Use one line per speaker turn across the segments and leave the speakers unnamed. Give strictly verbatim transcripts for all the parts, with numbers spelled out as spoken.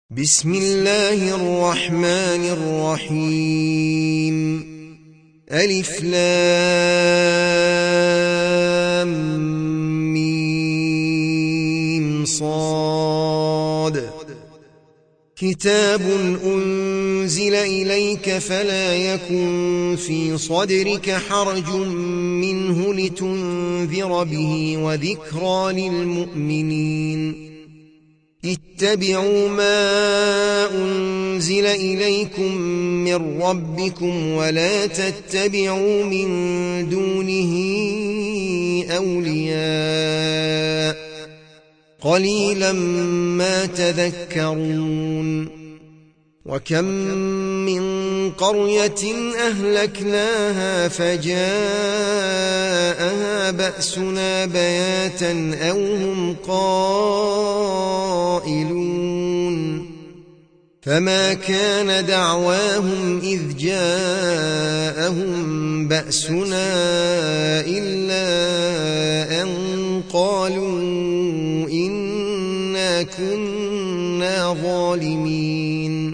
بسم الله الرحمن الرحيم ألف لام ميم صاد كتاب أنزل إليك فلا يكن في صدرك حرج منه لتنذر به وذكرى للمؤمنين اتبعوا ما أنزل إليكم من ربكم ولا تتبعوا من دونه أولياء قليلا ما تذكرون وكم من قرية أهلكناها فجاءها بأسنا بياتا أو هم قائلون فما كان دعواهم إذ جاءهم بأسنا إلا أن قالوا إنا كنا ظالمين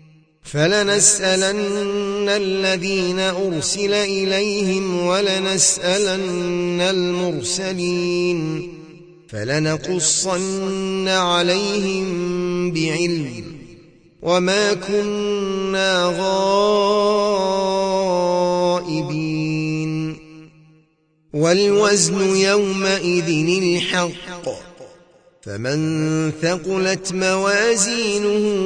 فلنسألن الذين أرسل إليهم ولنسألن المرسلين فلنقصن عليهم بعلم وما كنا غائبين والوزن يومئذ الحق فمن ثقلت موازينه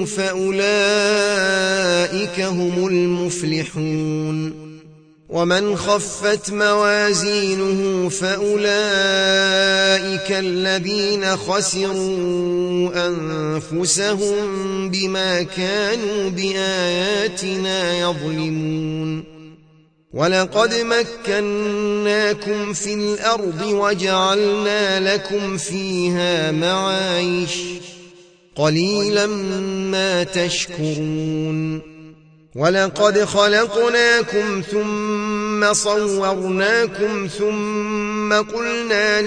فأولئك هم المفلحون ومن خفت موازينه فأولئك الذين خسروا أنفسهم بما كانوا بآياتنا يظلمون ولقد مكناكم في الأرض وجعلنا لكم فيها معايش قليلا ما تشكرون ولقد خلقناكم ثم صورناكم ثم قلنا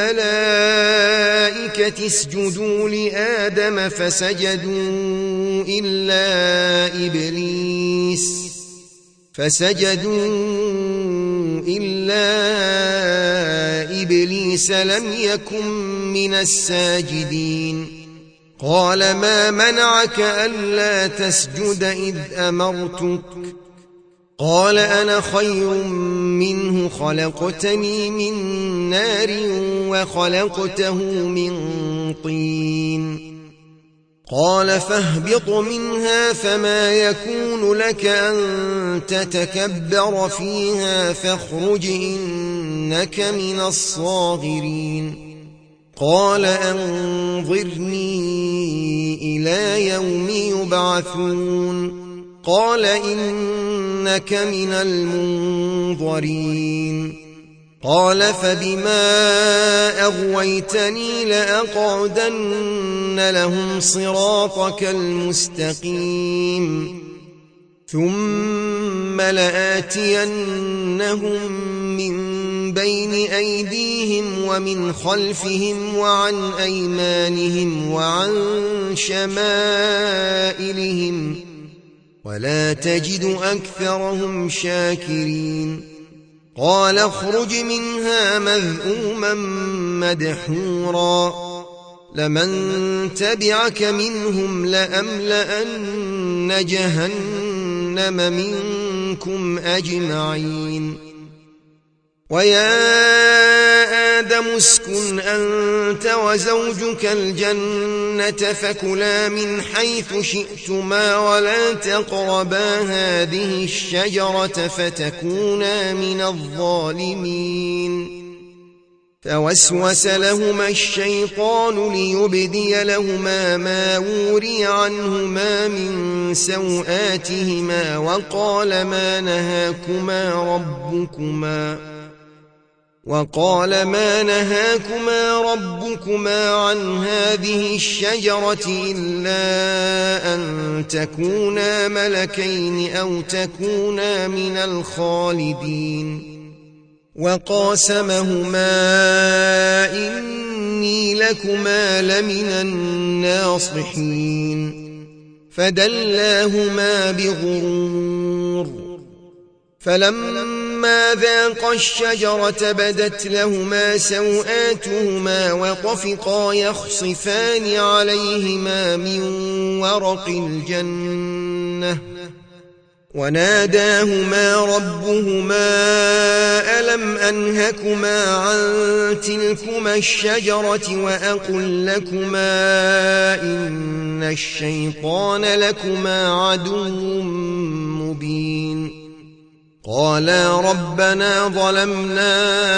للملائكة اسجدوا لآدم فسجدوا إلا إبليس فسجدوا إلا إبليس لم يكن من الساجدين قال ما منعك ألا تسجد إذ أمرتك قال أنا خير منه خلقتني من نار وخلقته من طين قال فاهبط منها فما يكون لك أن تتكبر فيها فاخرج إنك من الصاغرين قال أنظرني إلى يوم يبعثون قال إنك من المنظرين قال فبما أغويتني لأقعدن لهم صراطك المستقيم ثم لآتينهم من بين أيديهم ومن خلفهم وعن أيمانهم وعن شمائلهم ولا تجد أكثرهم شاكرين قال اخرج منها مذءوما مدحورا لمن تبعك منهم لأملأن جهنم منكم أجمعين ويا آدم اسكن أنت وزوجك الجنة فكلا من حيث شئتما ولا تقربا هذه الشجرة فتكونا من الظالمين فوسوس لهما الشيطان ليبدي لهما ما وري عنهما من سوآتهما وقال ما نهاكما ربكما وقال ما نهاكما ربكما عن هذه الشجرة إلا أن تكونا ملكين أو تكونا من الخالدين وقاسمهما إني لكما لمن الناصحين فدلاهما بغرور فلما ذاقا الشجرة بدت لهما سوآتهما وطفقا يخصفان عليهما من ورق الجنة وناداهما ربهما ألم أنهكما عن تلكما الشجرة وأقل لكما إن الشيطان لكما عدو مبين قالا ربنا ظلمنا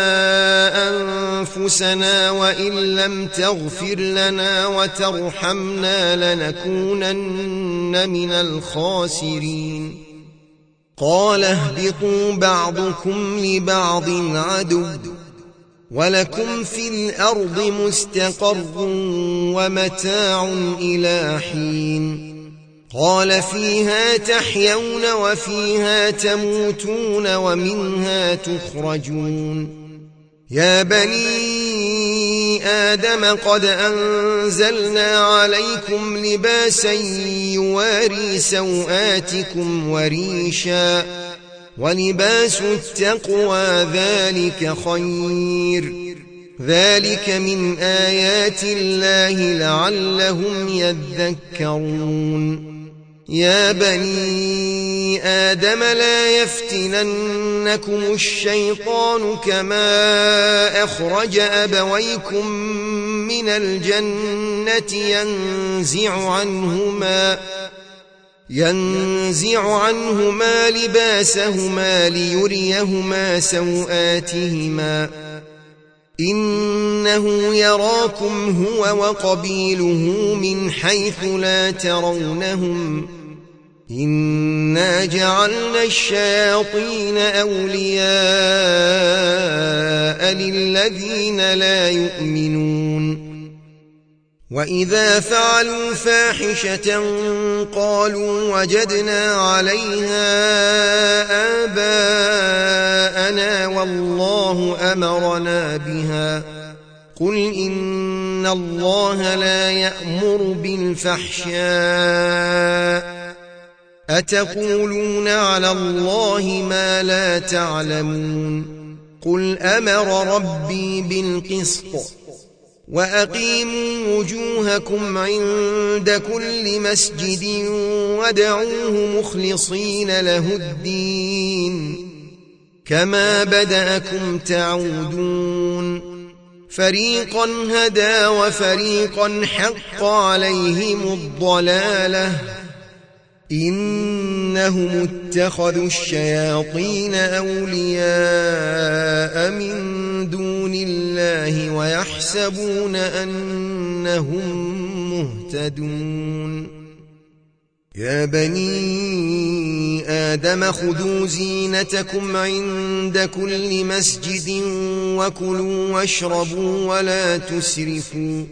أنفسنا وإن لم تغفر لنا وترحمنا لنكونن من الخاسرين قال اهبطوا بعضكم لبعض عدو ولكم في الأرض مستقر ومتاع إلى حين قال فيها تحيون وفيها تموتون ومنها تخرجون يا بني آدم قد أنزلنا عليكم لباسا يواري سوآتكم وريشا ولباس التقوى ذلك خير ذلك من آيات الله لعلهم يذكرون يا بني آدم لا يفتننكم الشيطان كما أخرج أبويكم من الجنة ينزع عنهما ينزع عنهما لباسهما ليريهما سوآتهما إنه يراكم هو وقبيله من حيث لا ترونهم إنا جعلنا الشياطين أولياء للذين لا يؤمنون وإذا فعلوا فاحشة قالوا وجدنا عليها آباءنا والله أمرنا بها قل إن الله لا يأمر بالفحشاء أتقولون على الله ما لا تعلمون قل أمر ربي بالقسط وأقيموا وجوهكم عند كل مسجد وادعوه مخلصين له الدين كما بدأكم تعودون فريقا هدى وفريقا حق عليهم الضلالة إنهم اتخذوا الشياطين أولياء من دون الله ويحسبون أنهم مهتدون يا بني آدم خذوا زينتكم عند كل مسجد وكلوا واشربوا ولا تسرفوا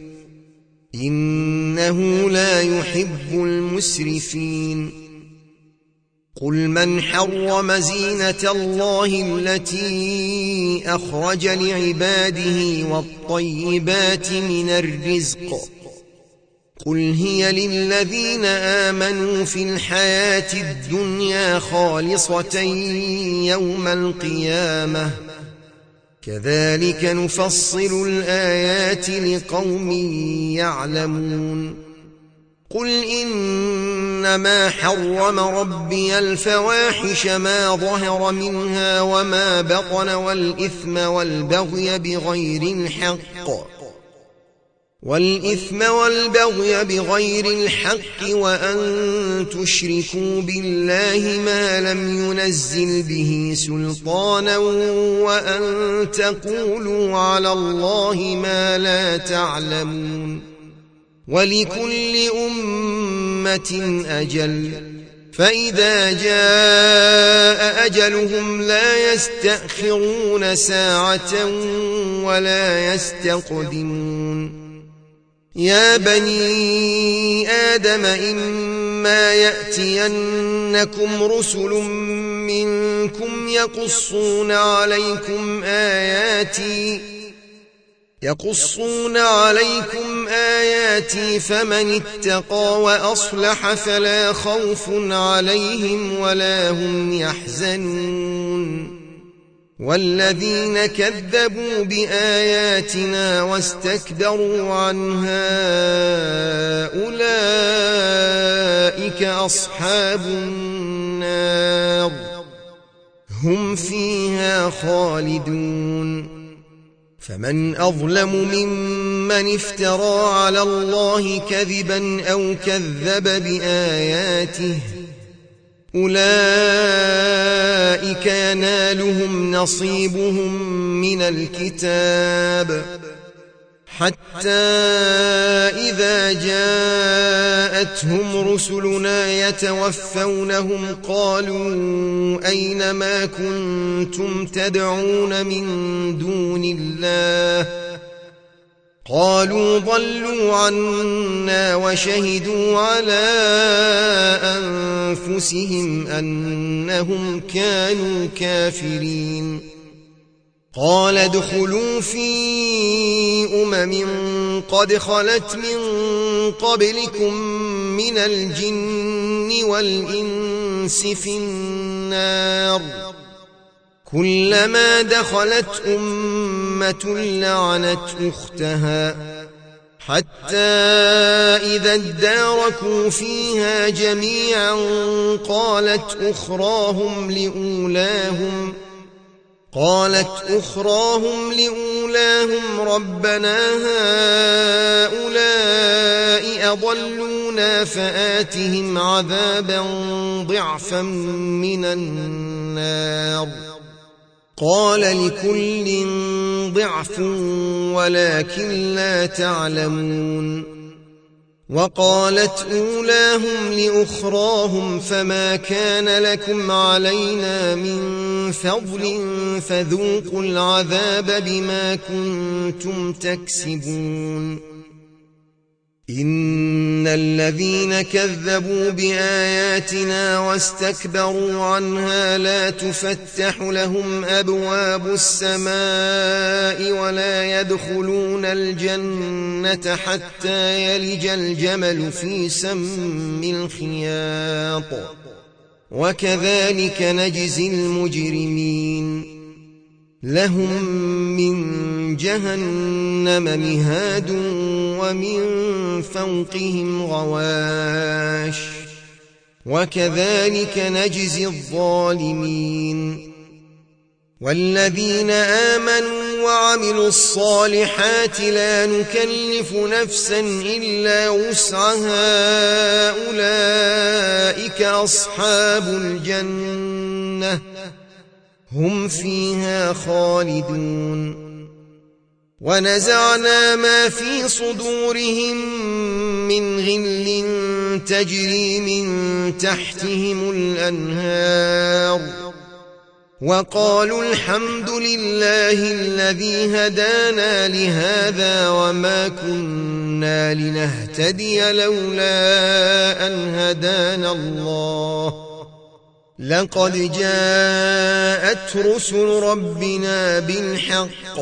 إنه لا يحب المسرفين قل من حرم زينة الله التي أخرج لعباده والطيبات من الرزق قل هي للذين آمنوا في الحياة الدنيا خالصة يوم القيامة كذلك نفصل الآيات لقوم يعلمون قل إنما حرم ربي الفواحش ما ظهر منها وما بطن والإثم والبغي بغير الحق والإثم والبغي بغير الحق وأن تشركوا بالله ما لم ينزل به سلطانا وأن تقولوا على الله ما لا تعلمون ولكل أمة أجل فإذا جاء أجلهم لا يستأخرون ساعة ولا يستقدمون يا بني آدم إما يأتينكم رسل منكم يقصون عليكم آياتي يقصون عليكم آياتي فمن اتقى وأصلح فلا خوف عليهم ولا هم يحزنون والذين كذبوا بآياتنا واستكبروا عنها أولئك أصحاب النار هم فيها خالدون فمن أظلم ممن افترى على الله كذبا أو كذب بآياته أولئك ينالهم نصيبهم من الكتاب حتى إذا جاءتهم رسلنا يتوفونهم قالوا أين ما كنتم تدعون من دون الله قالوا ضلوا عنا وشهدوا على أنفسهم أنهم كانوا كافرين قال ادخلوا في أمم قد خلت من قبلكم من الجن والإنس في النار كلما دخلت أمة لعنت أختها حتى إذا اداركوا فيها جميعا قالت أخراهم لأولاهم قالت أخراهم لأولاهم ربنا هؤلاء أضلونا فآتهم عذابا ضعفا من النار قال لكل ضعف ولكن لا تعلمون وقالت أولاهم لأخراهم فما كان لكم علينا من فضل فذوقوا العذاب بما كنتم تكسبون إن الذين كذبوا بآياتنا واستكبروا عنها لا تفتح لهم أبواب السماء ولا يدخلون الجنة حتى يلج الجمل في سم الخياط وكذلك نجزي المجرمين لهم من جهنم مهاد ومن فوقهم غواش وكذلك نجزي الظالمين والذين آمنوا وعملوا الصالحات لا نكلف نفسا إلا وسعها أولئك أصحاب الجنة هم فيها خالدون ونزعنا ما في صدورهم من غل تجري من تحتهم الأنهار وقالوا الحمد لله الذي هدانا لهذا وما كنا لنهتدي لولا أن هدانا الله لقد جاءت رسل ربنا بالحق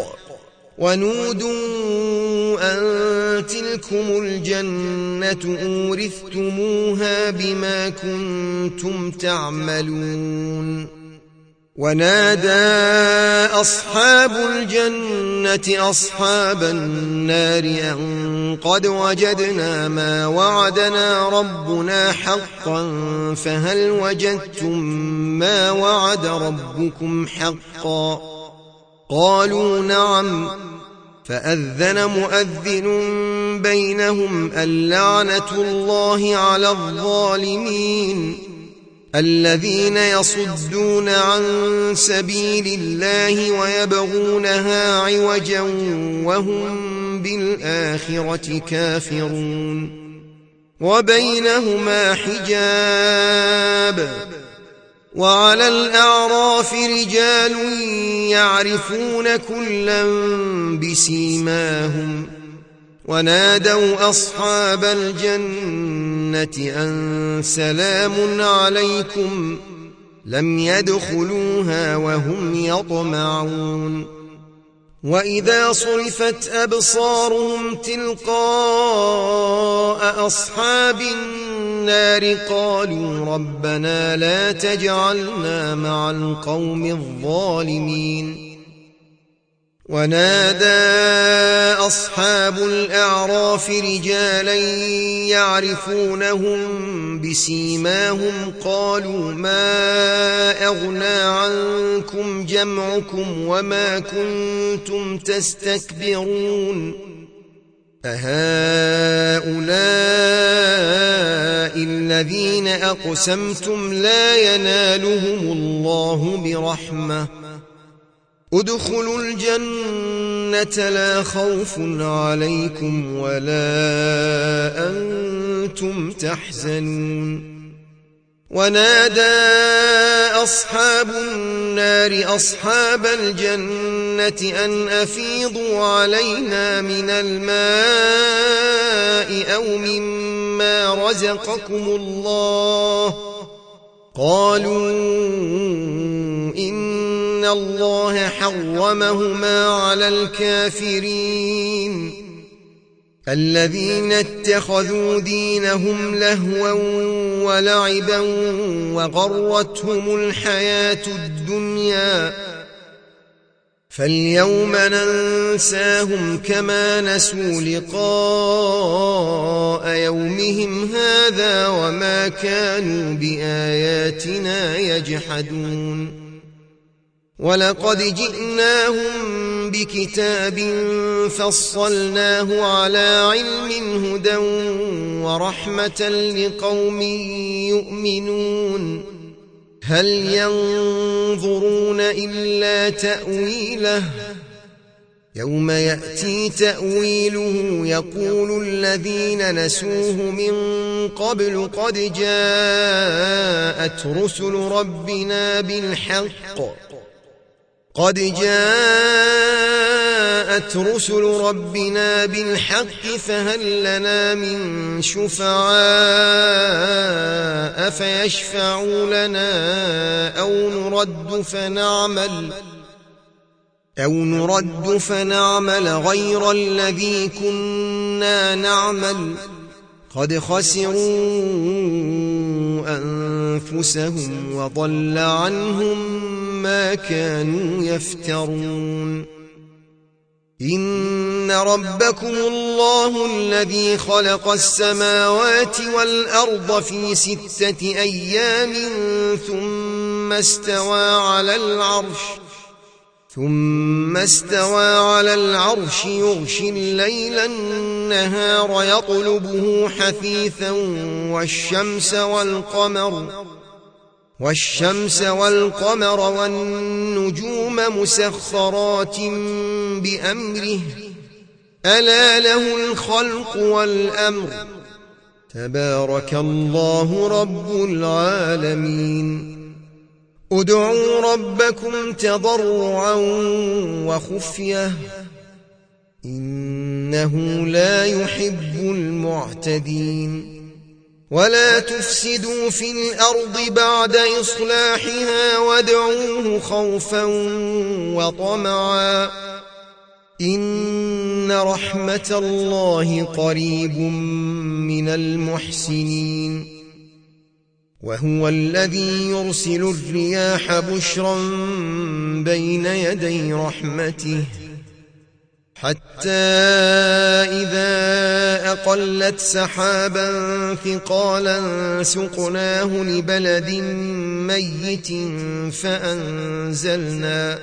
ونودوا أن تلكم الجنة أورثتموها بما كنتم تعملون ونادى أصحاب الجنة أصحاب النار أن قد وجدنا ما وعدنا ربنا حقا فهل وجدتم ما وعد ربكم حقا قالوا نعم فأذن مؤذن بينهم اللعنة الله على الظالمين الذين يصدون عن سبيل الله ويبغونها عوجا وهم بالآخرة كافرون وبينهما حجاب وعلى الأعراف رجال يعرفون كلا بسيماهم ونادوا أصحاب الجنة أن سلام عليكم لم يدخلوها وهم يطمعون وإذا صرفت أبصارهم تلقاء أصحاب النار قالوا ربنا لا تجعلنا مع القوم الظالمين ونادى أصحاب الأعراف رجالا يعرفونهم بسيماهم قالوا ما أغنى عنكم جمعكم وما كنتم تستكبرون أهؤلاء الذين أقسمتم لا ينالهم الله برحمة ادخلوا الجنة لا خوف عليكم ولا أنتم تحزنون ونادى أصحاب النار أصحاب الجنة أن أفيضوا علينا من الماء أو مما رزقكم الله قالوا إن الله حرمهما على الكافرين الذين اتخذوا دينهم لهوا ولعبا وغرتهم الحياة الدنيا فاليوم ننساهم كما نسوا لقاء يومهم هذا وما كانوا بآياتنا يجحدون ولقد جئناهم بكتاب فصلناه على علم هدى ورحمة لقوم يؤمنون هل ينظرون إلا تأويله يوم يأتي تأويله يقول الذين نسوه من قبل قد جاءت رسل ربنا بالحق قد جاءت رسل ربنا بالحق فهل لنا من شفعاء فيشفعوا لنا أو نرد فنعمل أو نرد فنعمل غير الذي كنا نعمل قد خسروا أنفسهم وضل عنهم ما كانوا يفترون إن ربكم الله الذي خلق السماوات والأرض في ستة أيام ثم استوى على العرش ثم استوى على العرش يغشي الليل النهار يطلبه حثيثا والشمس والقمر والشمس والقمر والنجوم مسخرات بأمره ألا له الخلق والأمر تبارك الله رب العالمين ادعوا ربكم تضرعا وخفية إنه لا يحب المعتدين ولا تفسدوا في الأرض بعد إصلاحها وادعوه خوفا وطمعا إن رحمة الله قريب من المحسنين وهو الذي يرسل الرياح بشرا بين يدي رحمته حتى إذا أقلت سحابا ثقالا سقناه لبلد ميت فأنزلنا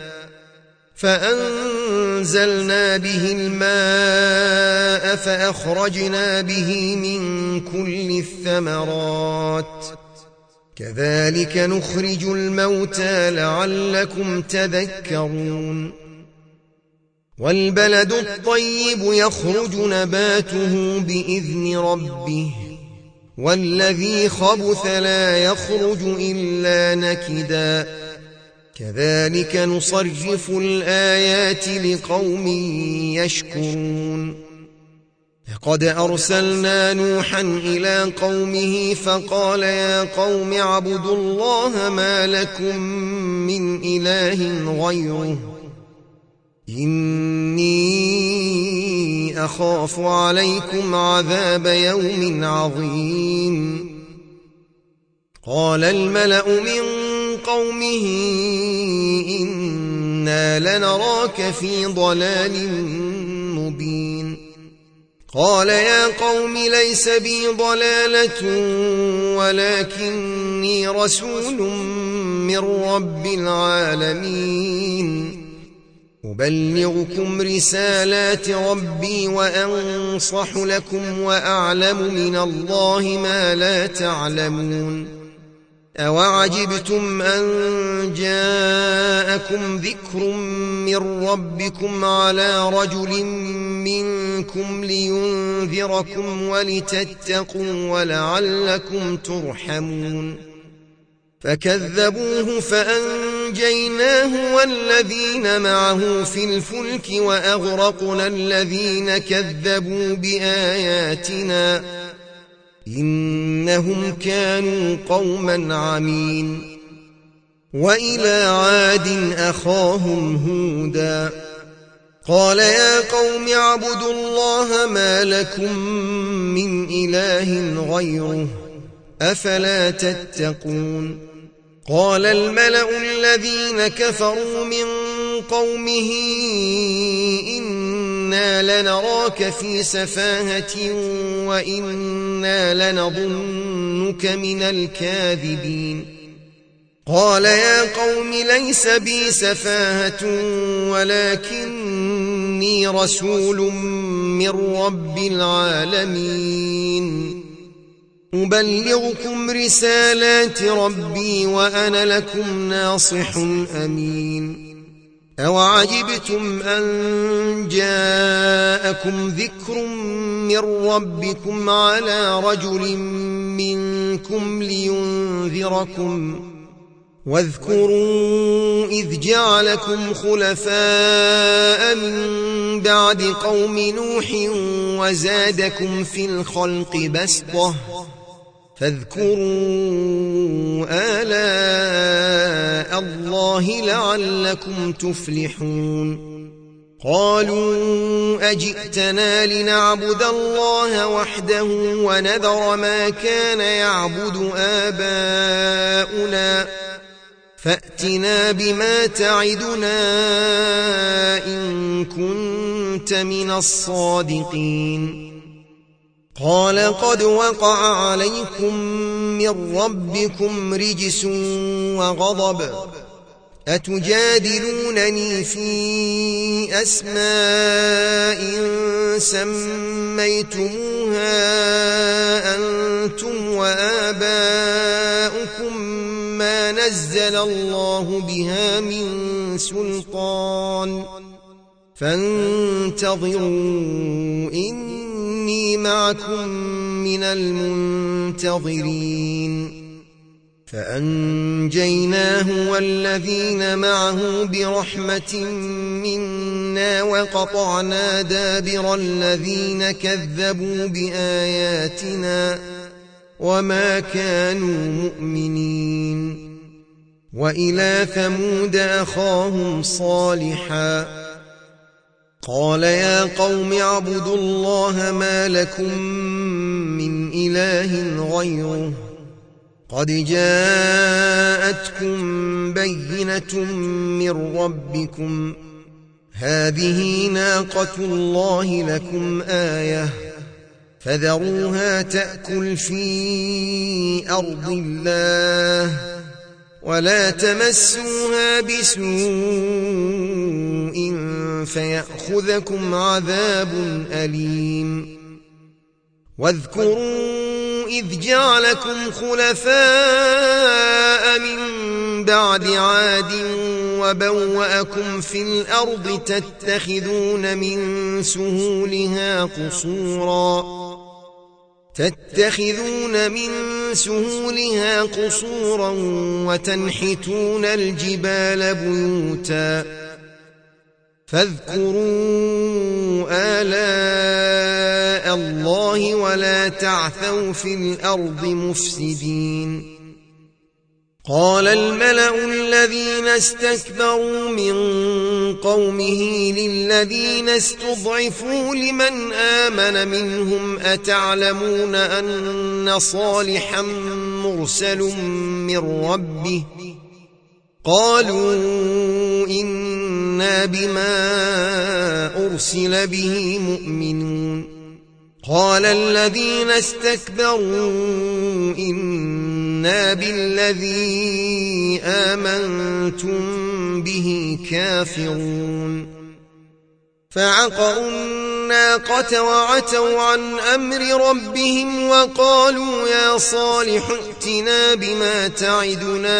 فأنزلنا به الماء فأخرجنا به من كل الثمرات كذلك نخرج الموتى لعلكم تذكرون والبلد الطيب يخرج نباته بإذن ربه والذي خبث لا يخرج إلا نكدا كذلك نصرف الآيات لقوم يشكرون لقد أرسلنا نوحا إلى قومه فقال يا قوم اعبدوا الله ما لكم من إله غيره إني أخاف عليكم عذاب يوم عظيم. قال الملأ من قومه إنا لنراك في ضلال مبين. قال يا قوم ليس بي ضلالة ولكني رسول من رب العالمين أبلغكم رسالات ربي وأنصح لكم وأعلم من الله ما لا تعلمون. أوعجبتم أن جاءكم ذكر من ربكم على رجل منكم لينذركم ولتتقوا ولعلكم ترحمون. فكذبوه فأنجيناه والذين معه في الفلك وأغرقنا الذين كذبوا بآياتنا إنهم كانوا قوما عمين. وإلى عاد أخاهم هودا قال يا قوم اعبدوا الله ما لكم من إله غيره أفلا تتقون. قال الملأ الذين كفروا من قومه إنا لنراك في سفاهة وإنا لنظنك من الكاذبين. قال يا قوم ليس بي سفاهة ولكني رسول من رب العالمين أبلغكم رسالات ربي وأنا لكم ناصح أمين. أوعجبتم أن جاءكم ذكر من ربكم على رجل منكم لينذركم واذكروا إذ جعلكم خلفاء من بعد قوم نوح وزادكم في الخلق بسطة فاذكروا آلاء الله لعلكم تفلحون. قالوا أجئتنا لنعبد الله وحده ونذر ما كان يعبد آباؤنا فأتنا بما تعدنا إن كنت من الصادقين. قال قد وقع عليكم من ربكم رجس وغضب أتجادلونني في أسماء سميتموها أنتم وآباؤكم ما نزل الله بها من سلطان فانتظروا إني معكم من المنتظرين. فأنجيناه والذين معه برحمة منا وقطعنا دابر الذين كذبوا بآياتنا وما كانوا مؤمنين. وإلى ثمود أخاهم صالحا قال يا قوم اعبدوا الله ما لكم من إله غيره قد جاءتكم بينة من ربكم هذه ناقة الله لكم آية فذروها تأكل في أرض الله ولا تمسوها بسوء فيأخذكم عذاب أليم. واذكروا إذ جعلكم خلفاء من بعد عاد وبوأكم في الأرض تتخذون من سهولها قصورا تتخذون من سهولها قصورا وتنحتون الجبال بيوتا فاذكروا آلاء الله ولا تعثوا في الأرض مفسدين. قال الملأ الذين استكبروا من قومه للذين استضعفوا لمن آمن منهم أتعلمون أن صالحا مرسل من ربه قالوا إنا بما أرسل به مؤمنون قال الذين استكبروا إنا بالذي آمنتم به كافرون فعقروا الناقة وعتوا عن أمر ربهم وقالوا يا صالح ائتنا بما تعدنا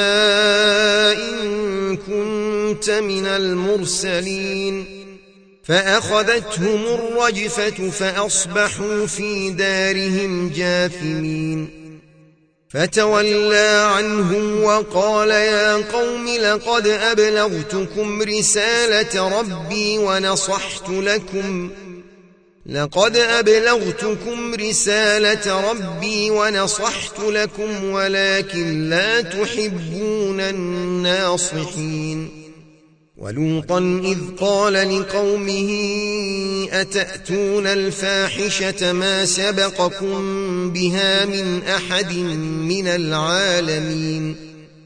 إن كنت من المرسلين فأخذتهم الرجفة فأصبحوا في دارهم جاثمين فتولى عنهم وقال يا قوم لقد أبلغتكم رسالة ربي ونصحت لكم لقد أبلغتكم رسالة ربي ونصحت لكم ولكن لا تحبون الناصحين ولوطا إذ قال لقومه أتأتون الفاحشة ما سبقكم بها من أحد من العالمين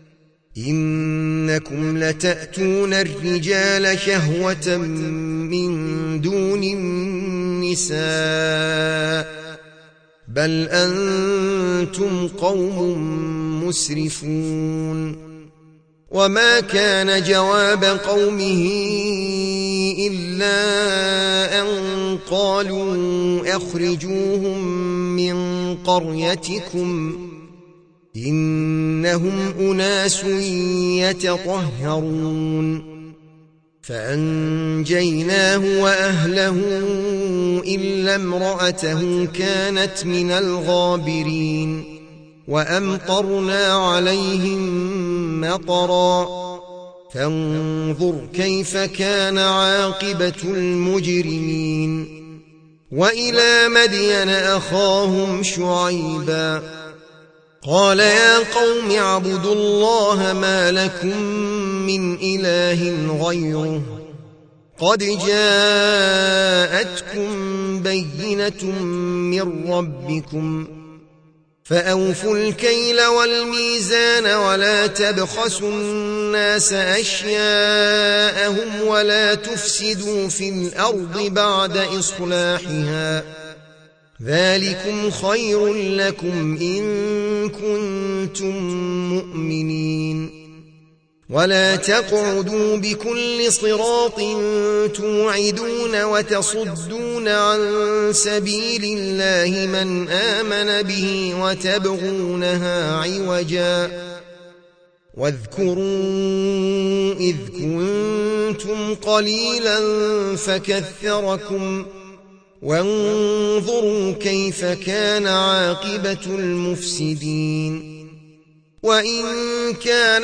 إنكم لتأتون الرجال شهوة من دون النساء بل أنتم قوم مسرفون وما كان جواب قومه إلا أن قالوا أخرجوهم من قريتكم إنهم أناس يتطهرون فأنجيناه وأهله إلا امرأته كانت من الغابرين وأمطرنا عليهم مطرا فانظر كيف كان عاقبة المجرمين وإلى مدين أخاهم شعيبا قال يا قوم اعبدوا الله ما لكم من إله غيره قد جاءتكم بينة من ربكم فأوفوا الكيل والميزان ولا تبخسوا الناس أشياءهم ولا تفسدوا في الأرض بعد إصلاحها ذلكم خير لكم إن كنتم مؤمنين ولا تقعدوا بكل صراط توعدون وتصدون عن سبيل الله من آمن به وتبغونها عوجا واذكروا إذ كنتم قليلا فكثركم وانظروا كيف كان عاقبة المفسدين وإن كان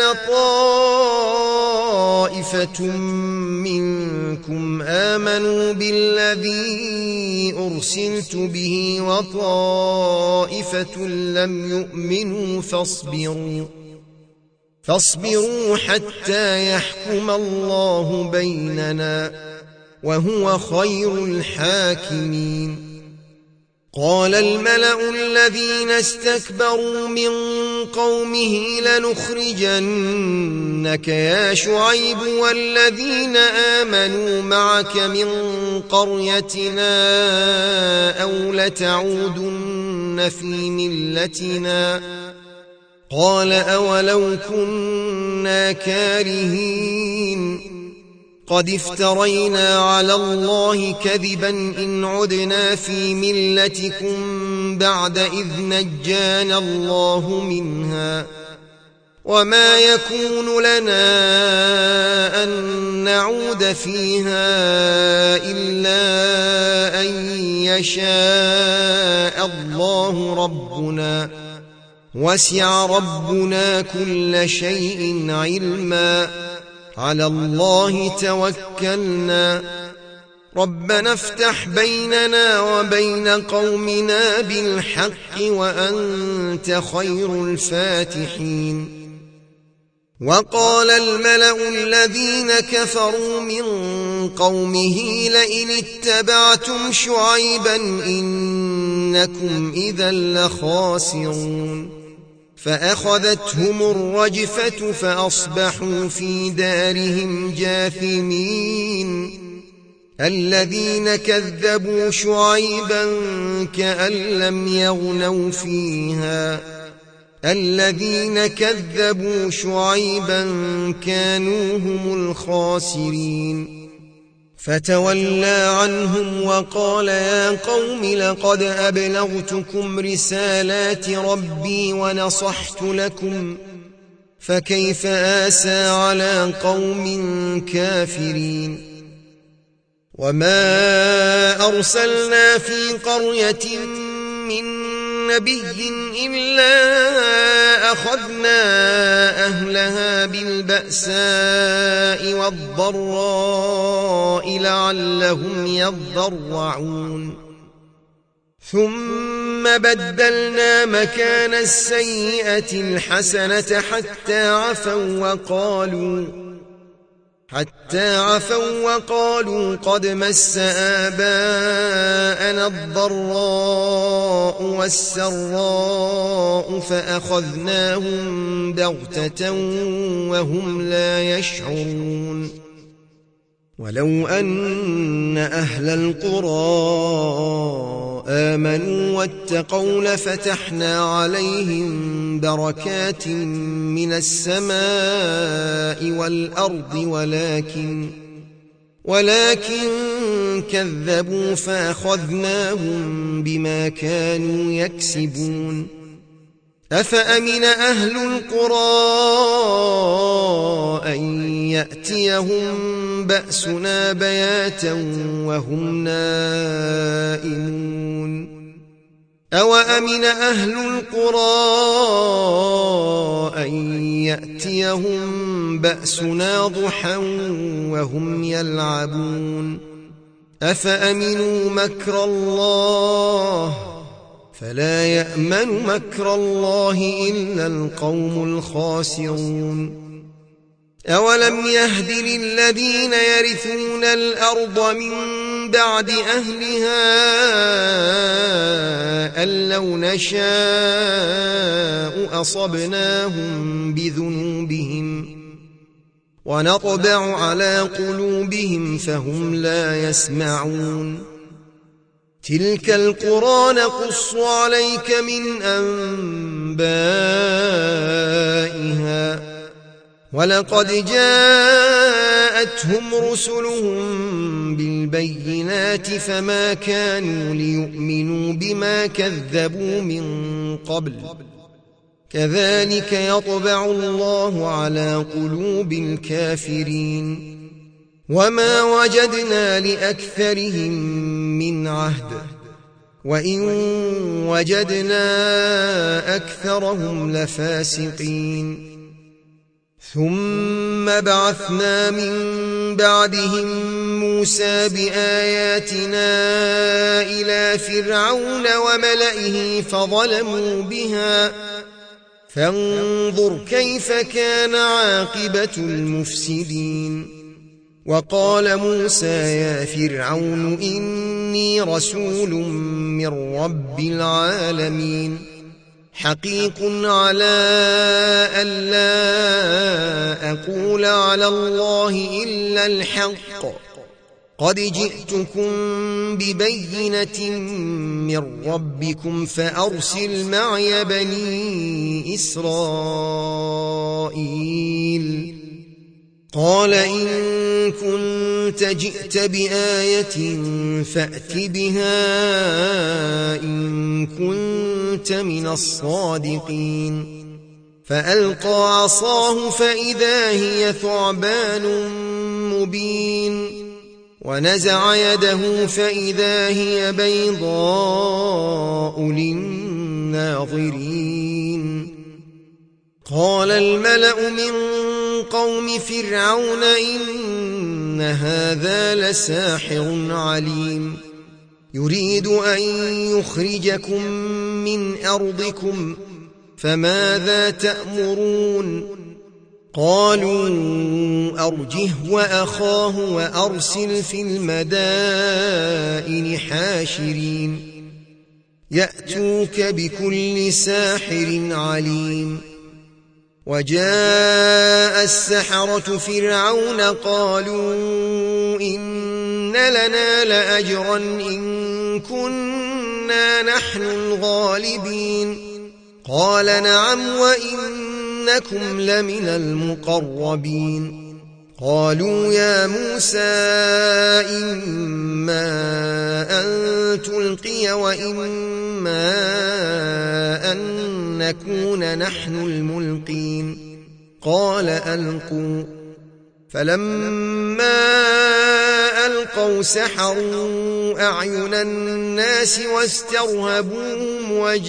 طائفة منكم آمنوا بالذي أرسلت به وطائفة لم يؤمنوا فاصبروا فاصبروا حتى يحكم الله بيننا وهو خير الحاكمين قال الملأ الذين استكبروا من قومه لنخرجنك يا شعيب والذين آمنوا معك من قريتنا أو لتعودن في ملتنا قال أولو كنا كارهين قد افترينا على الله كذبا إن عدنا في ملتكم بعد إذ نجانا الله منها وما يكون لنا أن نعود فيها إلا أن يشاء الله ربنا وسع ربنا كل شيء علما على الله توكلنا ربنا افتح بيننا وبين قومنا بالحق وأنت خير الفاتحين وقال الملأ الذين كفروا من قومه لئن اتبعتم شعيبا إنكم إذا لخاسرون فأخذتهم الرجفة فأصبحوا في دارهم جاثمين الذين كذبوا شعيبا كأن لم يغنوا فيها الذين كذبوا شعيبا كانوا هم الخاسرين فتولى عنهم وقال يا قوم لقد أبلغتكم رسالات ربي ونصحت لكم فكيف آسى على قوم كافرين وما أرسلنا في قرية من نبي إلا أخذنا أهلها بالبأساء والضراء لعلهم يضرعون ثم بدلنا مكان السيئة الحسنة حتى عفوا وقالوا حتى عفوا وقالوا قد مس آباءنا الضراء والسراء فأخذناهم بغتة وهم لا يشعرون ولو أن أهل القرى آمنوا واتقوا لفتحنا عليهم بركات من السماء والأرض ولكن ولكن كذبوا فأخذناهم بما كانوا يكسبون أفأمن أهل القرى أن يأتيهم بأسنا بياتا وهم نائمون أوأمن أهل القرى أن يأتيهم بأسنا ضحى وهم يلعبون أفأمنوا مكر الله فلا يأمن مكر الله إلا القوم الخاسرون أولم يهد للذين يرثون الأرض من بعد أهلها أن لو نشاء أصبناهم بذنوبهم ونطبع على قلوبهم فهم لا يسمعون تلك القرى نقص عليك من أنبائها ولقد جاءتهم رسلهم بالبينات فما كانوا ليؤمنوا بما كذبوا من قبل كذلك يطبع الله على قلوب الكافرين وما وجدنا لأكثرهم من عهد وإن وجدنا أكثرهم لفاسقين ثم بعثنا من بعدهم موسى بآياتنا إلى فرعون وملئه فظلموا بها فانظر كيف كان عاقبة المفسدين وقال موسى يا فرعون إني رسول من رب العالمين حقيق على ألا أقول على الله إلا الحق قد جئتكم ببينة من ربكم فأرسل معي بني إسرائيل قال إن كنت جئت بآية فأت بها إن كنت من الصادقين فألقى عصاه فإذا هي ثعبان مبين ونزع يده فإذا هي بيضاء للناظرين قال الملأ من قوم فرعون إن هذا لساحر عليم يريد أن يخرجكم من أرضكم فماذا تأمرون قالوا أرجه وأخاه وأرسل في المدائن حاشرين يأتوك بكل ساحر عليم. وجاء السحرة فرعون قالوا إن لنا لأجرا إن كنا نحن الغالبين. قال نعم وإنكم لمن المقربين. قالوا يا موسى إما أن تلقي وإما أن نكون نحن الملقين. قال ألقوا. فلما ألقوا سحروا أعين الناس واسترهبوهم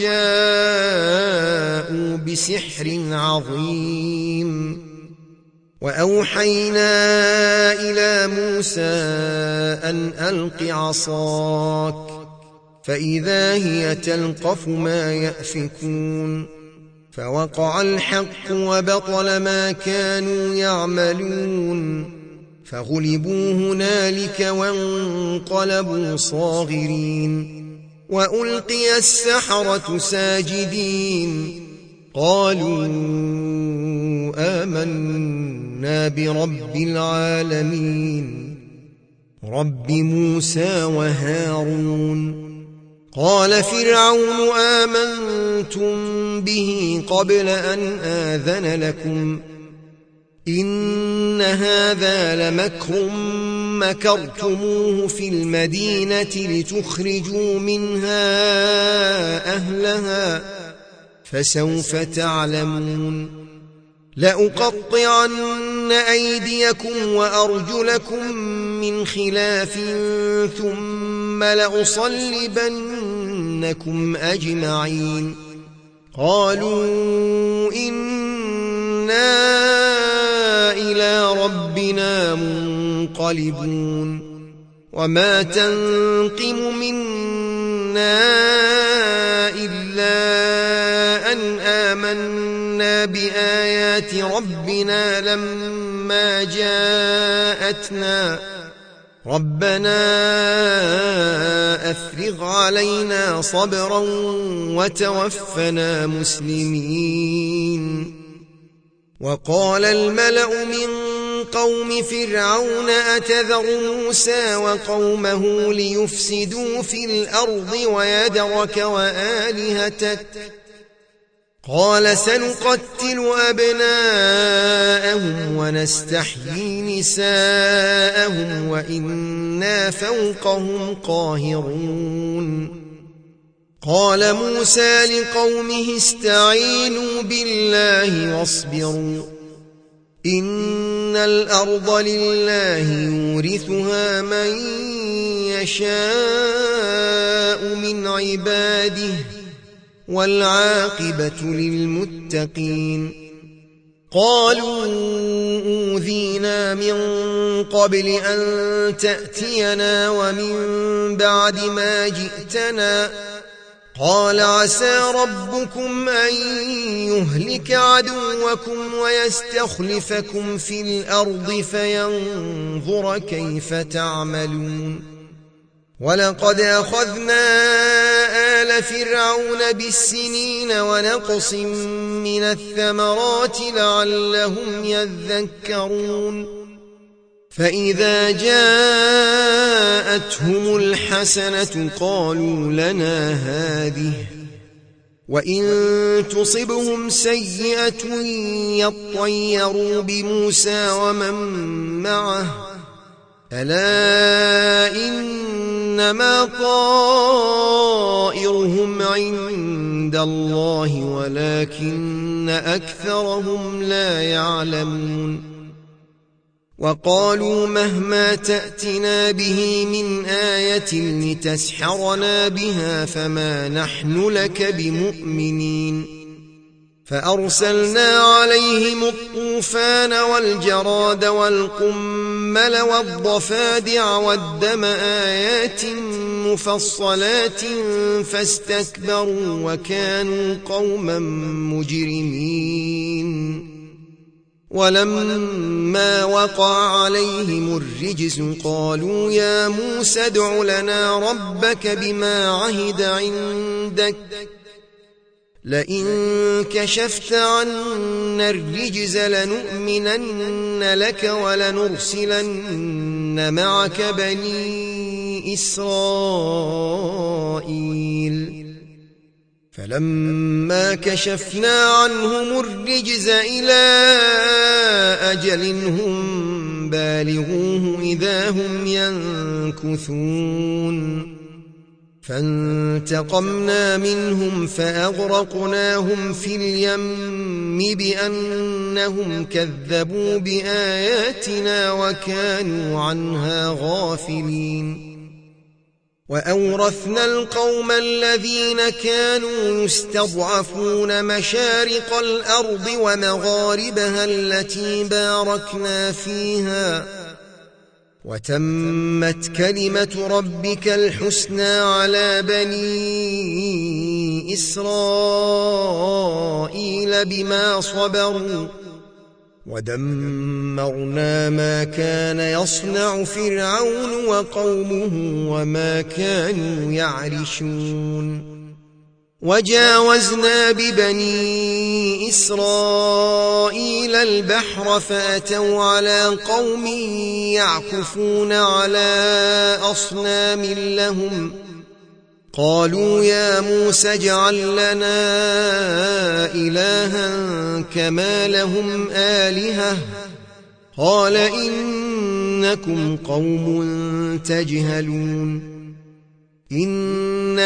وجاءوا بسحر عظيم. وأوحينا إلى موسى أن ألق عصاك فإذا هي تلقف ما يأفكون. فوقع الحق وبطل ما كانوا يعملون فغلبوا هنالك وانقلبوا صاغرين. وألقي السحرة ساجدين قالوا آمنا برب العالمين رب موسى وهارون. قال فرعون آمنتم به قبل أن آذن لكم إن هذا لمكر مكرتموه في المدينة لتخرجوا منها أهلها فسوف تعلمون. لأقطعن أيديكم وأرجلكم من خلاف ثم لأصلبنكم أجمعين. قالوا إنا إلى ربنا منقلبون. وما تنقم منا إلا أن آمنا بآيات ربنا لما جاءتنا ربنا أفرغ علينا صبرا وتوفنا مسلمين. وقال الملأ من قوم فرعون أتذر موسى وقومه ليفسدوا في الأرض ويذرك وآلهتك قال سنقتل أبناءهم ونستحيي نساءهم وإنا فوقهم قاهرون. قال موسى لقومه استعينوا بالله واصبروا إن الأرض لله يورثها من يشاء من عباده والعاقبة للمتقين. قالوا أوذينا من قبل أن تأتينا ومن بعد ما جئتنا قال عسى ربكم أن يهلك عدوكم ويستخلفكم في الأرض فينظر كيف تعملون. ولقد أخذنا آل فرعون بالسنين ونقص من الثمرات لعلهم يذكرون. فإذا جاءتهم الحسنة قالوا لنا هذه وإن تصبهم سيئة يطيروا بموسى ومن معه ألا إنما طائرهم عند الله ولكن أكثرهم لا يعلمون. وقالوا مهما تأتنا به من آية لتسحرنا بها فما نحن لك بمؤمنين. فأرسلنا عليهم الطوفان والجراد والقمل والضفادع والدم آيات مفصلات فاستكبروا وكانوا قوما مجرمين. ولما وقع عليهم الرجز قالوا يا موسى ادع لنا ربك بما عهد عندك لئن كشفت عنا الرجز لنؤمنن لك ولنرسلن معك بني إسرائيل فلما كشفنا عنهم الرجز إلى أجل هم بالغوه إذا هم ينكثون فانتقمنا منهم فأغرقناهم في اليم بأنهم كذبوا بآياتنا وكانوا عنها غافلين وأورثنا القوم الذين كانوا يستضعفون مشارق الأرض ومغاربها التي باركنا فيها وتمت كلمة ربك الحسنى على بني إسرائيل بما صبروا ودمرنا ما كان يصنع فرعون وقومه وما كانوا يعرشون وجاوزنا ببني إسرائيل البحر فأتوا على قوم يعكفون على أصنام لهم قالوا يا موسى اجعل لنا إلها كما لهم آلهة قال إنكم قوم تجهلون إن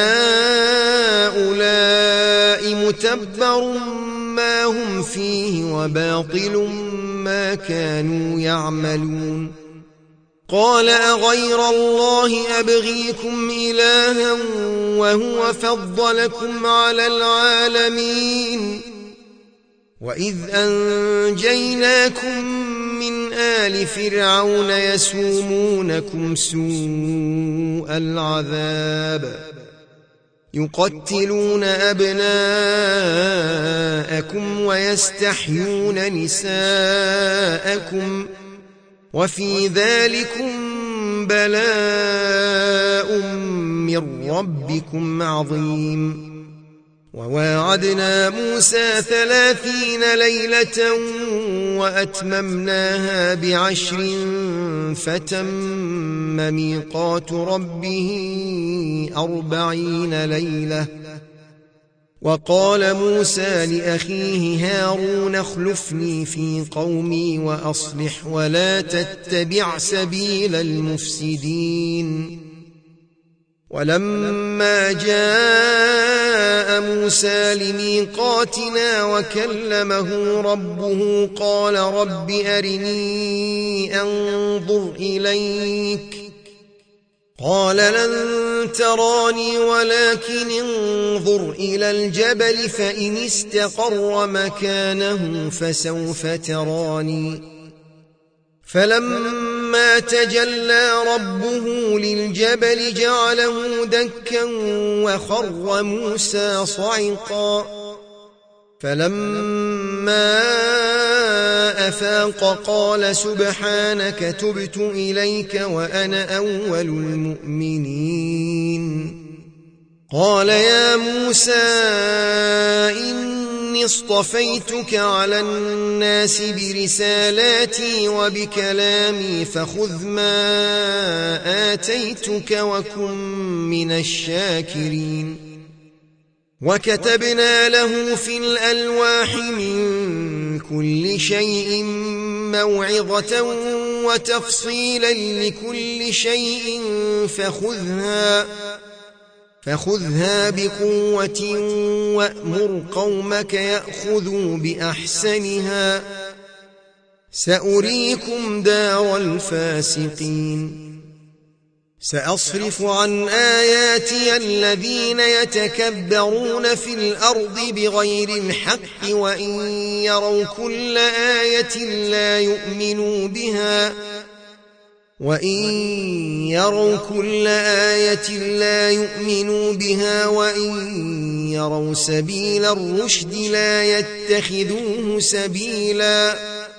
هؤلاء متبر ما هم فيه وباطل ما كانوا يعملون قال أغير الله أبغيكم إلها وهو فضلكم على العالمين وإذ أنجيناكم من آل فرعون يسومونكم سوء العذاب يقتلون أبناءكم ويستحيون نساءكم وفي ذلكم بلاء من ربكم عظيم وواعدنا موسى ثلاثين ليلة وأتممناها بعشر فتم ميقات ربه أربعين ليلة وقال موسى لأخيه هارون اخلفني في قومي وأصلح ولا تتبع سبيل المفسدين ولما جاء موسى لميقاتنا وكلمه ربه قال رب أرني أنظر إليك قال لن تراني ولكن انظر إلى الجبل فإن استقر مكانه فسوف تراني فلما تجلى ربه للجبل جعله دكا وخر موسى صعقا فلما أفاق قال سبحانك تبت إليك وأنا أول المؤمنين قال يا موسى إني اصطفيتك على الناس برسالاتي وبكلامي فخذ ما آتيتك وكن من الشاكرين وكتبنا له في الألواح من كل شيء موعظة وتفصيلا لكل شيء فخذها فخذها بقوة وأمر قومك يأخذوا بأحسنها سأريكم دار الفاسقين سأصرف عن آياتي الذين يتكبرون في الأرض بغير الحق وإن يروا كل آية لا يؤمنوا بها وإن يروا كل آية لا يؤمنوا بها وإن يروا سبيل الرشد لا يتخذوه سبيلا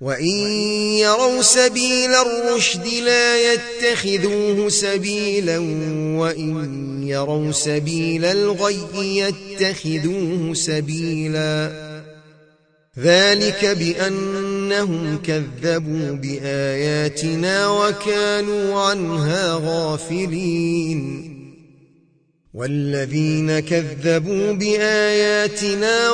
وإن يروا سبيل الرشد لا يتخذوه سبيلا وإن يروا سبيل الغي يتخذوه سبيلا ذلك بأنهم كذبوا بآياتنا وكانوا عنها غافلين والذين كذبوا بآياتنا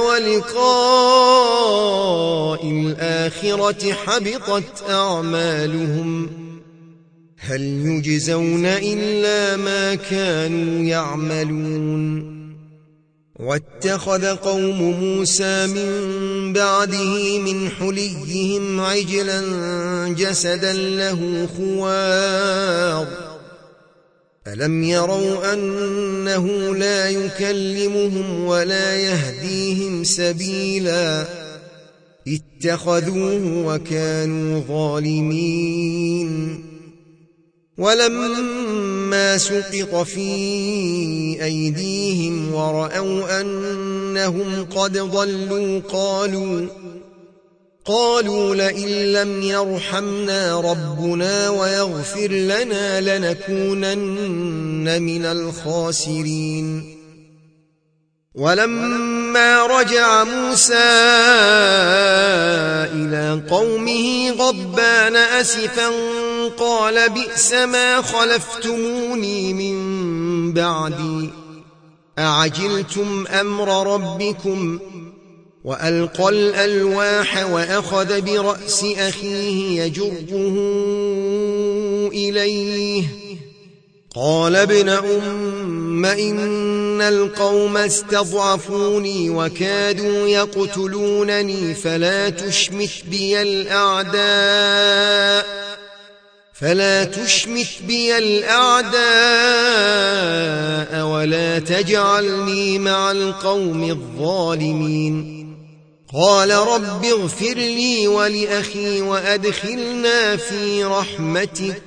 ولقاء الآخرة حبطت أعمالهم هل يجزون إلا ما كانوا يعملون واتخذ قوم موسى من بعده من حليهم عجلا جسدا له خوار ألم يروا أنه لا يكلمهم ولا يهديهم سبيلا اتخذوه وكانوا ظالمين ولما سقط في أيديهم ورأوا أنهم قد ضلوا قالوا قالوا لئن لم يرحمنا ربنا ويغفر لنا لنكونن من الخاسرين ولما رجع موسى إلى قومه غضبان أسفا قال بئس ما خلفتموني من بعدي أعجلتم أمر ربكم وألقى الألواح وأخذ برأس أخيه يجره إليه قال ابن أم إن القوم استضعفوني وكادوا يقتلونني فلا تشمت بي الأعداء فلا تشمت بي الأعداء ولا تجعلني مع القوم الظالمين قال رب اغفر لي ولأخي وأدخلنا في رحمتك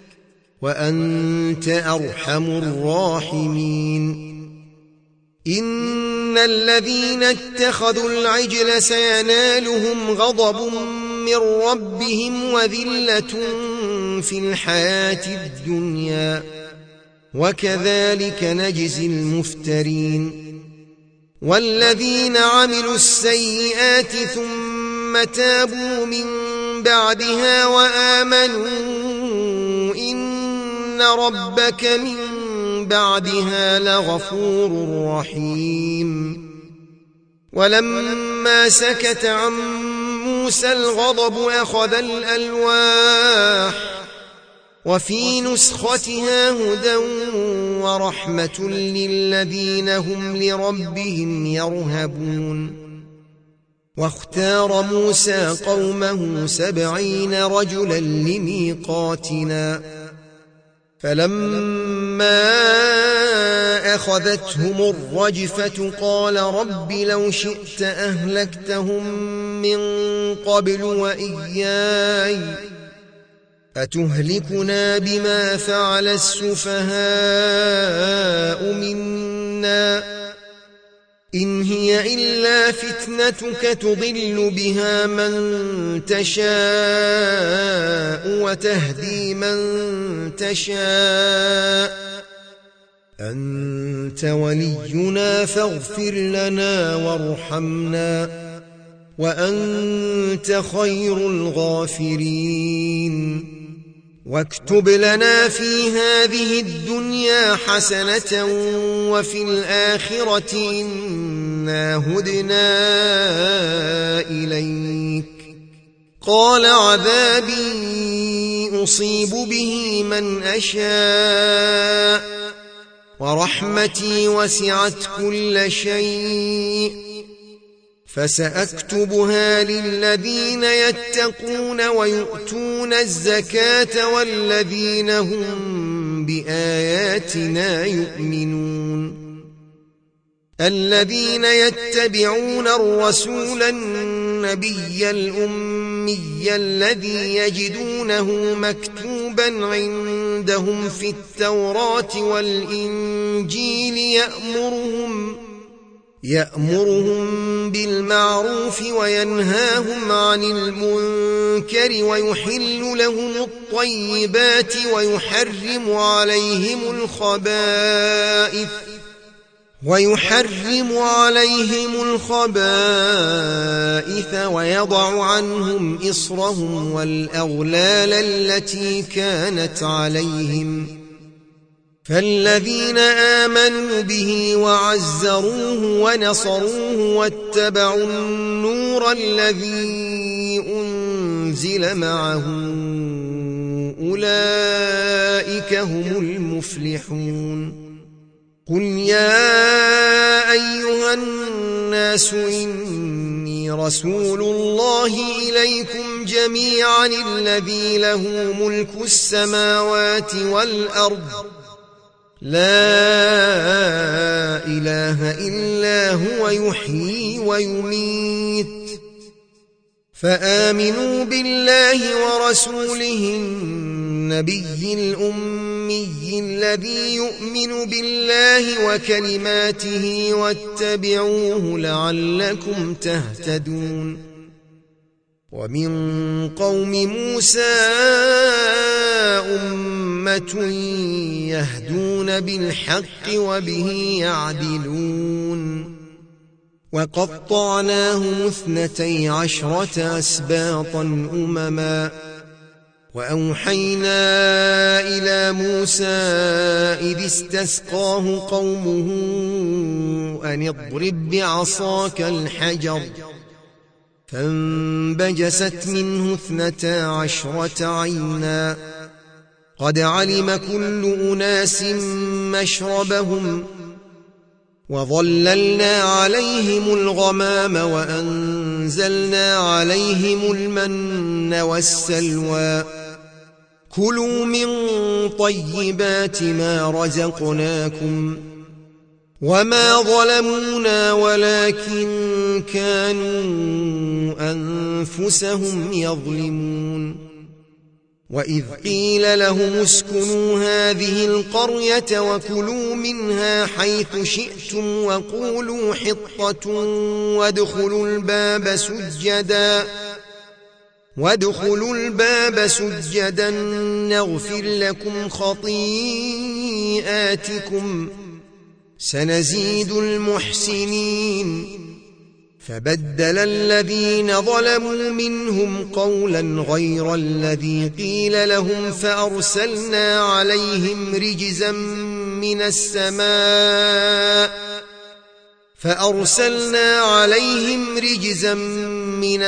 وأنت أرحم الراحمين إن الذين اتخذوا العجل سينالهم غضب من ربهم وذلة في الحياة الدنيا وكذلك نجزي المفترين والذين عملوا السيئات ثم تابوا من بعدها وآمنوا إن ربك من بعدها لغفور رحيم ولما سكت عن موسى الغضب أخذ الألواح وفي نسختها هدى ورحمة للذين هم لربهم يرهبون واختار موسى قومه سبعين رجلا لميقاتنا فلما أخذتهم الرجفة قال رب لو شئت أهلكتهم من قبل وإياي أتهلكنا بما فعل السفهاء منا إن هي إلا فتنتك تضل بها من تشاء وتهدي من تشاء أنت ولينا فاغفر لنا وارحمنا وأنت خير الغافرين واكتب لنا في هذه الدنيا حسنة وفي الآخرة إنا هدنا إليك قال عذابي أصيب به من أشاء ورحمتي وسعت كل شيء فسأكتبها للذين يتقون ويؤتون الزكاة والذين هم بآياتنا يؤمنون الذين يتبعون الرسول النبي الأمي الذي يجدونه مكتوبا عندهم في التوراة والإنجيل يأمرهم يأمرهم بالمعروف وينهاهم عن المنكر ويحل لهم الطيبات ويحرم عليهم الخبائث ويحرم عليهم الخبائث ويضع عنهم إصرهم والأغلال التي كانت عليهم فالذين آمنوا به وعزروه ونصروه واتبعوا النور الذي أنزل معه أولئك هم المفلحون قل يا أيها الناس إني رسول الله إليكم جميعا الذي له ملك السماوات والأرض لا إله إلا هو يحيي ويميت فآمنوا بالله ورسوله النبي الأمي الذي يؤمن بالله وكلماته واتبعوه لعلكم تهتدون ومن قوم موسى أمة يهدون بالحق وبه يعدلون وقطعناهم اثنتي عشرة أسباطا أمما وأوحينا إلى موسى إذ استسقاه قومه أن اضرب بعصاك الحجر فانبجست منه اثنتا عشرة عينا قد علم كل أناس مشربهم وظللنا عليهم الغمام وأنزلنا عليهم المن والسلوى كلوا من طيبات ما رزقناكم وما ظلمونا ولكن كانوا أنفسهم يظلمون وإذ قيل لهم اسكنوا هذه القرية وكلوا منها حيث شئتم وقولوا حطة وادخلوا الباب سجدا وادخلوا الباب سجدا نغفر لكم خطيئاتكم سنزيد المحسنين فبدل الذين ظلموا منهم قولا غير الذي قيل لهم فأرسلنا عليهم رجزا من السماء فأرسلنا عليهم رجزا من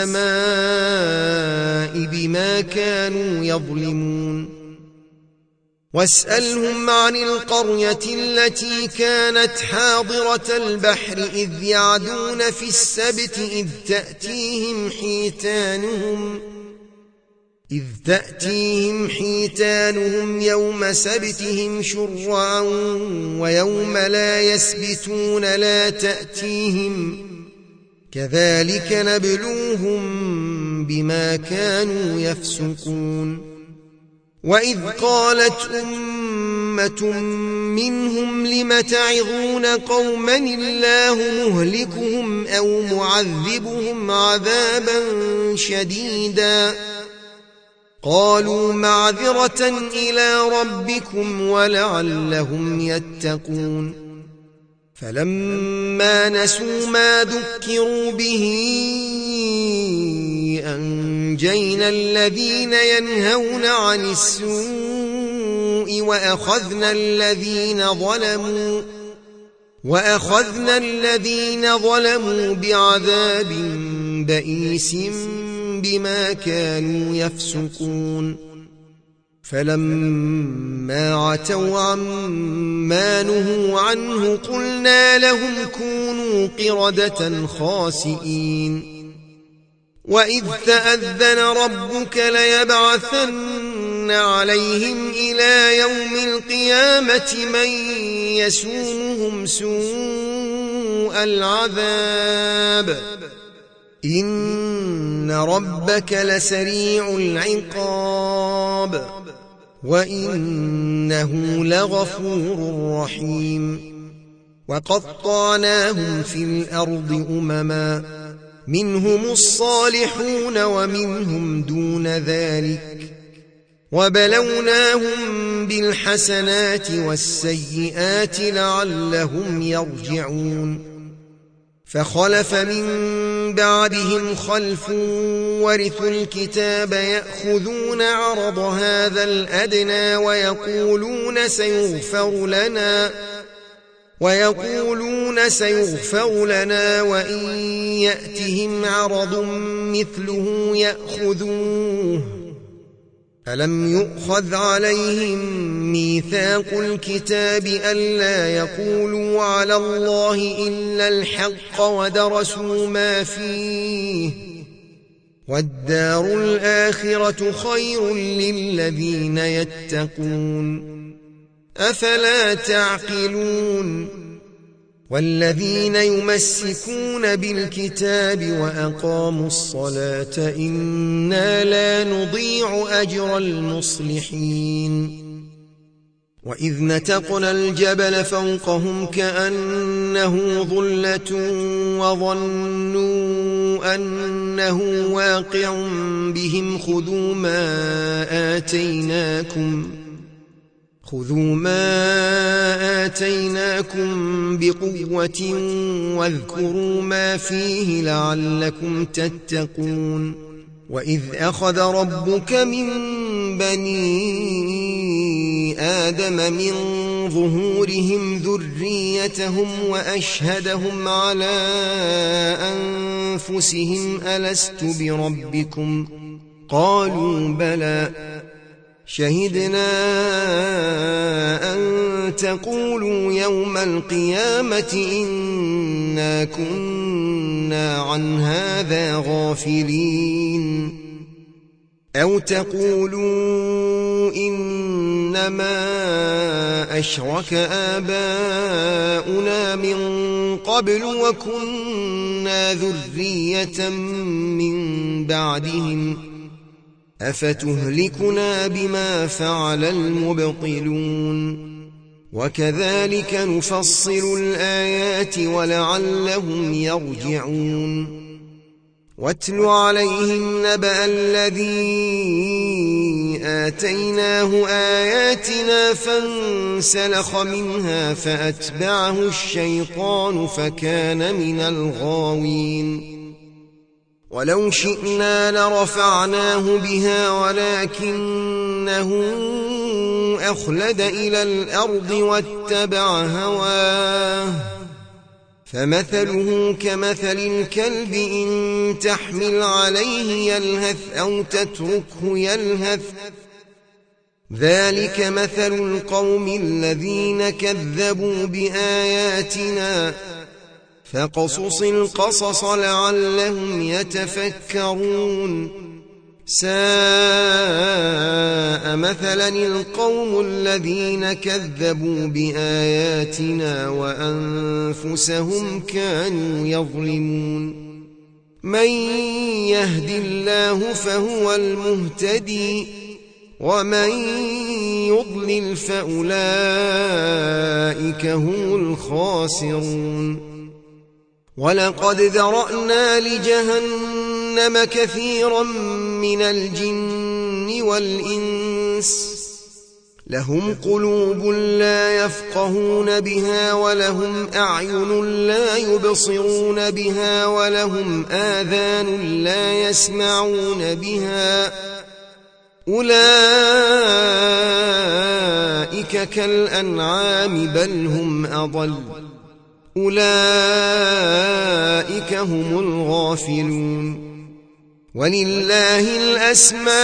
السماء بما كانوا يظلمون واسألهم عن القرية التي كانت حاضرة البحر إذ يعدون في السبت إذ تأتيهم حيتانهم إذ تأتيهم حيتانهم يوم سبتهم شرعا ويوم لا يسبتون لا تأتيهم كذلك نبلوهم بما كانوا يفسقون وإذ قالت أمة منهم لم تعظون قوما الله مهلكهم أو معذبهم عذابا شديدا قالوا معذرة إلى ربكم ولعلهم يتقون فلما نسوا ما ذكروا به أنجينا الذين ينهون عن السوء وأخذنا الذين ظلموا وأخذنا الذين ظلموا بعذاب بئيس بما كانوا يفسقون فلما عتوا عما نهوا عنه قلنا لهم كونوا قردة خاسئين وإذ تأذن ربك ليبعثن عليهم إلى يوم القيامة من يسومهم سوء العذاب إن ربك لسريع العقاب وإنه لغفور رحيم وقطعناهم في الأرض أمما منهم الصالحون ومنهم دون ذلك وبلوناهم بالحسنات والسيئات لعلهم يرجعون فخلف من بعدهم خلف ورثوا الكتاب يأخذون عرض هذا الأدنى ويقولون سيغفر لنا ويقولون سيغفر لنا وإن يأتهم عرض مثله يأخذوه ألم يؤخذ عليهم ميثاق الكتاب ألا يقولوا على الله إلا الحق ودرسوا ما فيه والدار الآخرة خير للذين يتقون أفلا تعقلون والذين يمسكون بالكتاب وأقاموا الصلاة إنا لا نضيع أجر المصلحين وإذ نتقنا الجبل فوقهم كأنه ظلة وظنوا أنه واقع بهم خذوا ما آتيناكم خذوا ما آتيناكم بقوة واذكروا ما فيه لعلكم تتقون وإذ أخذ ربك من بني آدم من ظهورهم ذريتهم وأشهدهم على أنفسهم ألست بربكم قالوا بلى شهدنا أن تقولوا يوم القيامة إنا كنا عن هذا غافلين أو تقولوا إنما أشرك آباؤنا من قبل وكنا ذرية من بعدهم أفتهلكنا بما فعل المبطلون وكذلك نفصل الآيات ولعلهم يرجعون واتل عليهم نبأ الذي آتيناه آياتنا فانسلخ منها فأتبعه الشيطان فكان من الغاوين ولو شئنا لرفعناه بها ولكنه أخلد إلى الأرض واتبع هواه فمثله كمثل الكلب إن تحمل عليه يلهث أو تتركه يلهث ذلك مثل القوم الذين كذبوا بآياتنا فاقصص القصص لعلهم يتفكرون ساء مثلا القوم الذين كذبوا بآياتنا وأنفسهم كانوا يظلمون من يهد الله فهو المهتدي ومن يضلل فأولئك هم الخاسرون ولقد ذرأنا لجهنم كثيرا من الجن والإنس لهم قلوب لا يفقهون بها ولهم أعين لا يبصرون بها ولهم آذان لا يسمعون بها أولئك كالأنعام بل هم أضل أولئك هم الغافلون ولله الأسماء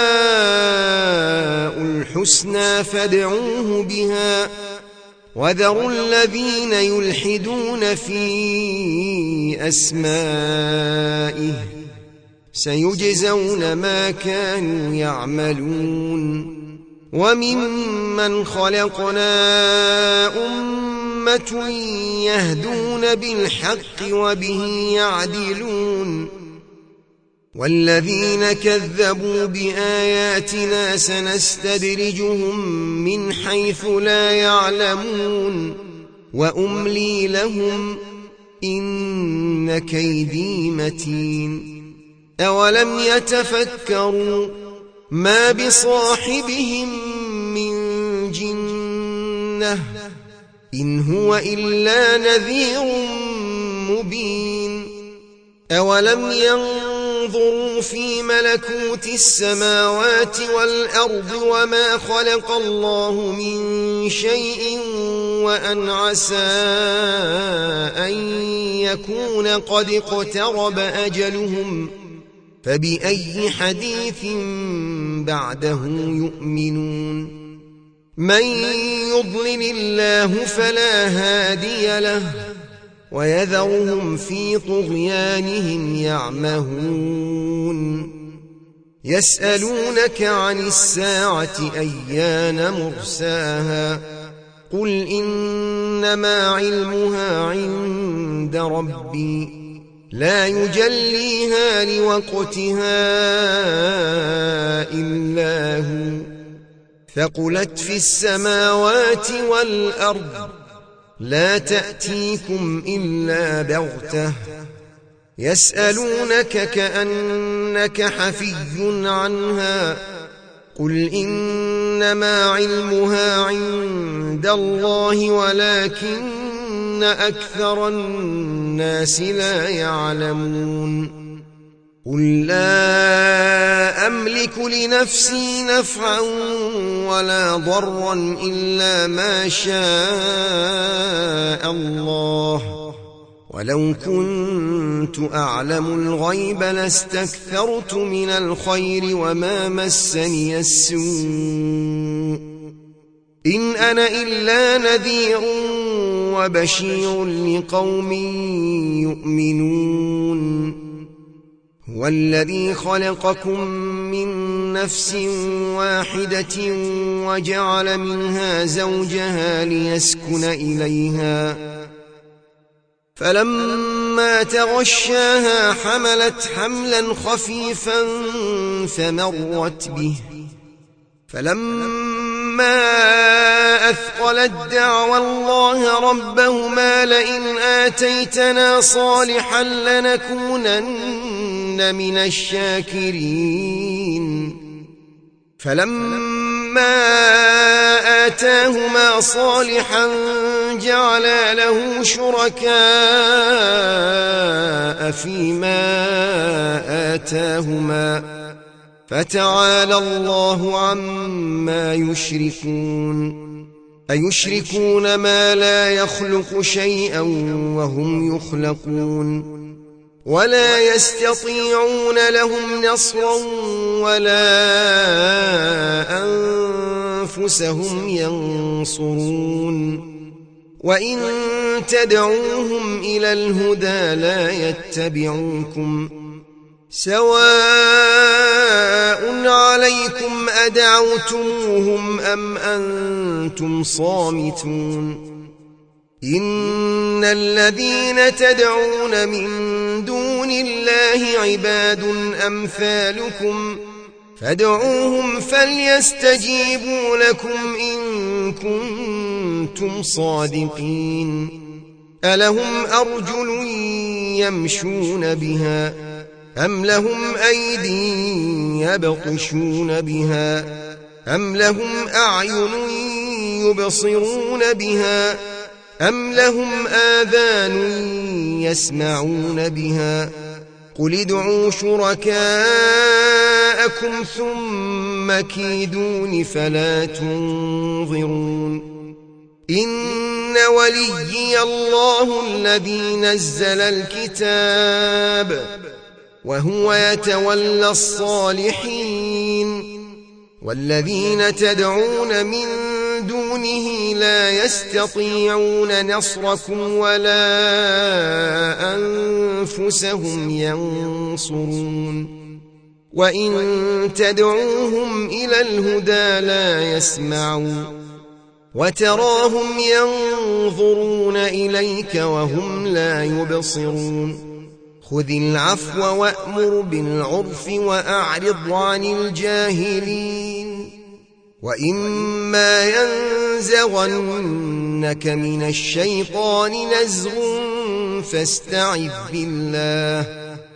الحسنى فادعوه بها وذروا الذين يلحدون في أسمائه سيجزون ما كانوا يعملون وممن خلقنا أمة يهدون بالحق وبه يعدلون والذين كذبوا بآياتنا سنستدرجهم من حيث لا يعلمون وأملي لهم إن كيدي متين أولم يتفكروا ما بصاحبهم من جنة إن هو إلا نذير مبين أولم ينظروا في ملكوت السماوات والأرض وما خلق الله من شيء وأن عسى أن يكون قد اقترب أجلهم فبأي حديث بعده يؤمنون من يضلل الله فلا هادي له ويذرهم في طغيانهم يعمهون يسألونك عن الساعة أيان مرساها قل إنما علمها عند ربي لا يجليها لوقتها إلا هو ثقلت في السماوات والأرض لا تأتيكم إلا بغتة يسألونك كأنك حفي عنها قل إنما علمها عند الله ولكن أكثر الناس لا يعلمون قل لا أملك لنفسي نفعا ولا ضرا إلا ما شاء الله ولو كنت أعلم الغيب لاستكثرت من الخير وما مسني السوء إن أنا إلا نذير وبشير لقوم يؤمنون هو الذي خلقكم من نفس واحدة وجعل منها زوجها ليسكن إليها فلما تغشاها حملت حملا خفيفا فمرت به فلما أثقلت دعوى الله ربهما لئن آتيتنا صالحا لنكونن من الشاكرين فلما آتاهما صالحا جعلا له شركاء فيما آتاهما فتعالى الله عما يشركون أيشركون ما لا يخلق شيئا وهم يخلقون ولا يستطيعون لهم نصرا ولا أنفسهم ينصرون وإن تدعوهم إلى الهدى لا يتبعوكم سواء عليكم أدعوتموهم أم أنتم صامتون إن الذين تدعون من دون الله عباد أمثالكم فادعوهم فليستجيبوا لكم إن كنتم صادقين ألهم أرجل يمشون بها أم لهم أيدي يبطشون بها أم لهم أعين يبصرون بها أم لهم آذان يسمعون بها قل ادعوا شركاءكم ثم كيدون فلا تنظرون إن وليي الله الذي نزل الكتاب وهو يتولى الصالحين والذين تدعون من دونه لا يستطيعون نصركم ولا أنفسهم ينصرون وإن تدعوهم إلى الهدى لا يسمعون وتراهم ينظرون إليك وهم لا يبصرون خذ العفو وأمر بالعرف وأعرض عن الجاهلين وإما ينزغنك ينزغنك من الشيطان نزغ فاستعذ بالله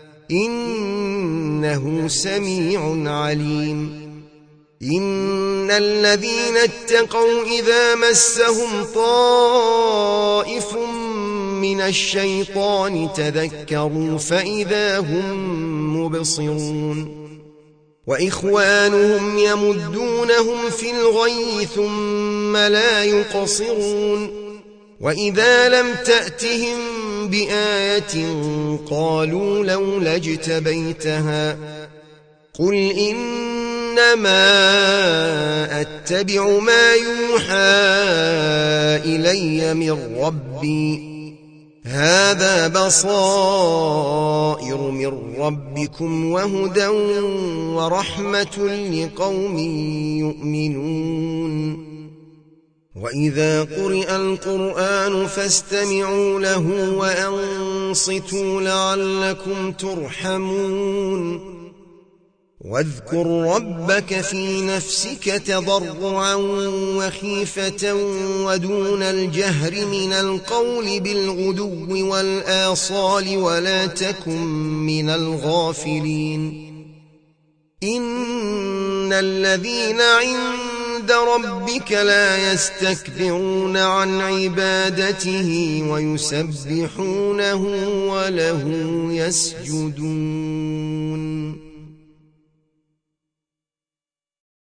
إنه سميع عليم إن الذين اتقوا إذا مسهم طائف من الشيطان تذكروا فإذا هم مبصرون وإخوانهم يمدونهم في الغي ثم لا يقصرون وإذا لم تأتهم بآية قالوا لولا اجتبيتها قل إنما أتبع ما يوحى إلي من ربي هذا بصائر من ربكم وهدى ورحمة لقوم يؤمنون وإذا قرئ القرآن فاستمعوا له وأنصتوا لعلكم ترحمون واذكر ربك في نفسك تضرعا وخيفة ودون الجهر من القول بالغدو والآصال ولا تكن من الغافلين إن الذين عند ربك لا يستكبرون عن عبادته ويسبحونه وله يسجدون